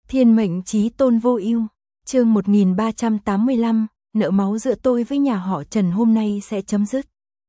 Thiên mệnh chí tôn vô ưu. Chương 1385, nợ máu giữa tôi với nhà họ Trần hôm nay sẽ chấm dứt.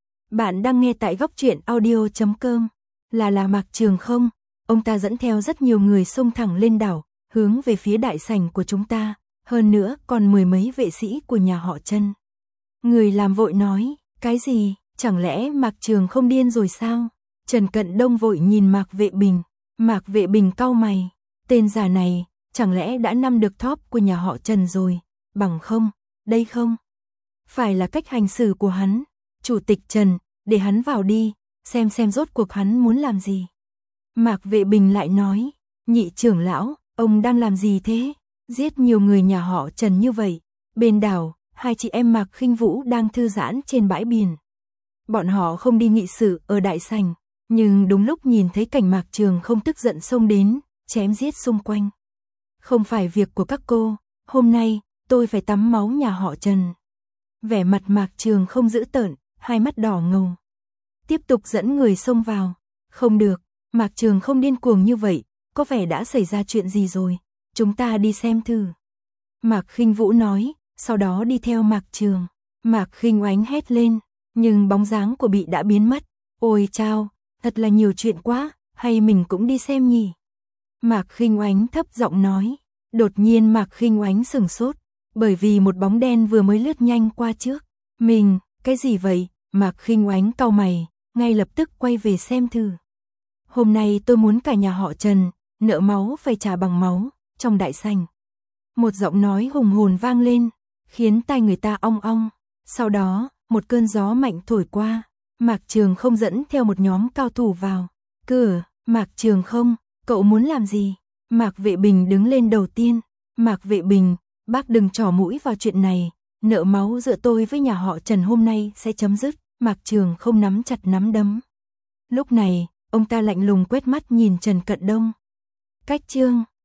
Bạn đang nghe tại góc truyện audio.com. Là Mạc Trường không? Ông ta dẫn theo rất nhiều người xông thẳng lên đảo, hướng về phía đại sảnh của chúng ta, hơn nữa còn mười mấy vệ sĩ của nhà họ Trần. Người làm vội nói, cái gì, chẳng lẽ Mạc Trường không điên rồi sao? Trần Cận Đông vội nhìn Mạc Vệ Bình. Mạc Vệ Bình cau mày, tên già này, chẳng lẽ đã nắm được top của nhà họ Trần rồi, bằng không, đây không phải là cách hành xử của hắn. Chủ tịch Trần, để hắn vào đi, xem rốt cuộc hắn muốn làm gì. Mạc Vệ Bình lại nói, nhị trưởng lão, ông đang làm gì thế? Giết nhiều người nhà họ Trần như vậy. Bên đảo, hai chị em Mạc Khinh Vũ đang thư giãn trên bãi biển. Bọn họ không đi nghị sự ở đại sảnh, nhưng đúng lúc nhìn thấy cảnh Mạc Trường không tức giận xông đến, chém giết xung quanh. Không phải việc của các cô, hôm nay, tôi phải tắm máu nhà họ Trần. Vẻ mặt Mạc Trường không dữ tợn, hai mắt đỏ ngầu. Tiếp tục dẫn người xông vào. Không được, Mạc Trường không điên cuồng như vậy, có vẻ đã xảy ra chuyện gì rồi, chúng ta đi xem thử. Mạc Khinh Vũ nói, sau đó đi theo Mạc Trường. Mạc Khinh Oánh hét lên, nhưng bóng dáng của bị đã biến mất. Ôi chao, thật là nhiều chuyện quá, hay mình cũng đi xem nhỉ? Mạc Khinh Oánh thấp giọng nói. Đột nhiên Mạc Khinh Oánh sửng sốt, bởi vì một bóng đen vừa mới lướt nhanh qua trước. Mình, cái gì vậy? Mạc Khinh Oánh cau mày, ngay lập tức quay về xem thử. Hôm nay tôi muốn cả nhà họ Trần, nợ máu phải trả bằng máu. Trong đại sảnh, một giọng nói hùng hồn vang lên, khiến tai người ta ong ong. Sau đó, một cơn gió mạnh thổi qua, Mạc Trường không dẫn theo một nhóm cao thủ vào. Cửa, Mạc Trường không, cậu muốn làm gì? Mạc Vệ Bình đứng lên đầu tiên. Mạc Vệ Bình, bác đừng trỏ mũi vào chuyện này, nợ máu giữa tôi với nhà họ Trần hôm nay sẽ chấm dứt. Mạc Trường không nắm chặt nắm đấm. Lúc này, ông ta lạnh lùng quét mắt nhìn Trần Cận Đông. Cách chương